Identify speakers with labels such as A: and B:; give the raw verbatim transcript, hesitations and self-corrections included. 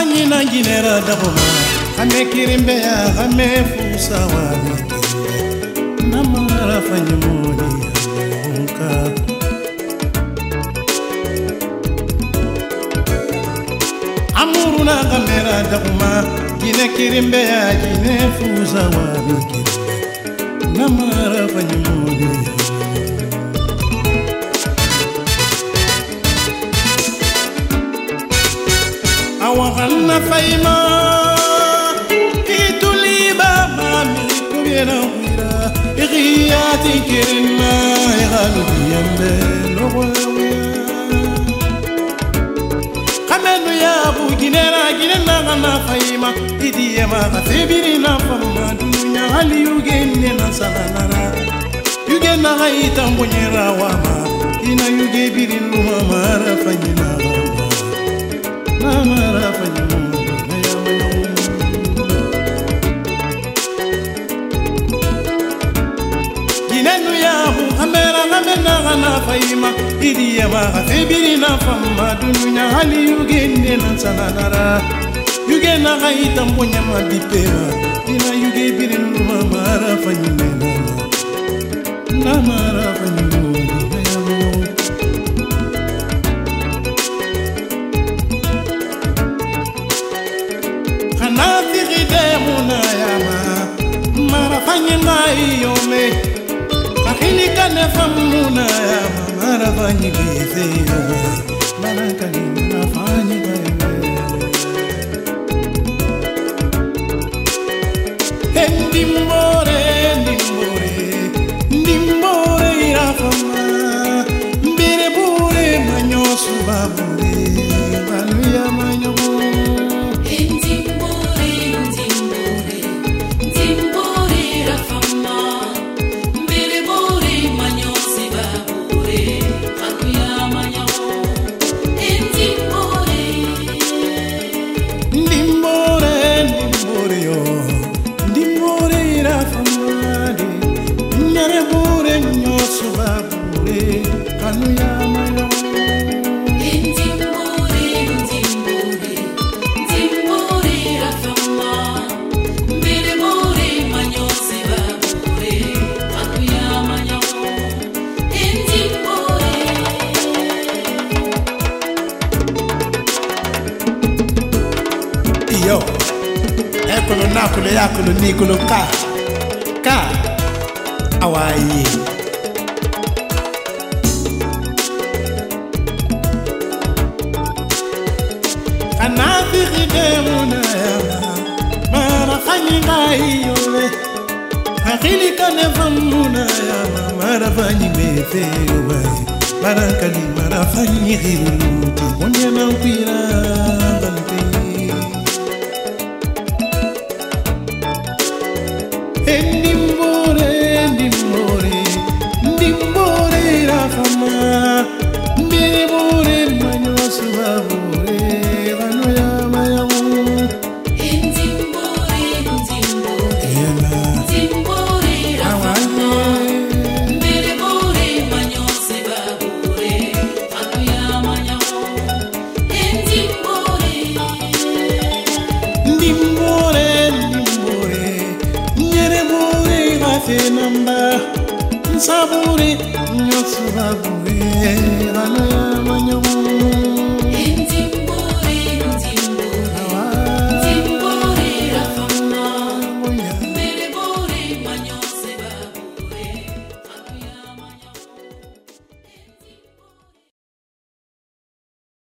A: Fanyina ginera daboma Hame kirimbe ya hame fusa wani kirimbe Namara fanyimoni ya unka Amuruna kamera daboma Gine kirimbe ya gine fusa wani kirimbe Namara fanyimoni ya unka Awakanna faima Ituliba mami kubiena wira Iqiyati kirina Igalu biyambe Logoya Kamenu ya bu ginera Ginena gana faima Idiyema Gatibirina fama Dunya hali yugene na salanara Yugena gaita mbonyera wama Ina yuge birin luma mara fanyina Namara fanyimoni Ginenu yahu hamera hamena gana faima Idiyema gatibirina fama Dunya hali yugene na sananara Yugena gaita mbonyema dipera Ina yuge birin luma mara fanyimena Namara fanyimoni Marafanyima iyome Kakini kane famuna ya Marafanyi gize yome Marakani marafanyi baye Ndimbore, ndimbore Ndimbore irafama Mbire bure manyosu babure Baluya manyosu Yo, ekolo nakolo yakolo nikolo ka Ka Awaii Kanafi hidemuna yama Marafanyi ngayole Hakili kane famuna yama Marafanyi mefe yowai Marakali marafanyi hiruti Mwenye na upira Ndimbore, ndimbore, ndimbore rafama Mbire bure manyosu babure Vano ya mayamu
B: Ndimbore, ndimbore, ndimbore rafama Mbire bure manyosu babure Vano ya mayamu Ndimbore
A: Ndimbore, ndimbore Namba Saburi Nyosu babure Vano ya mayamu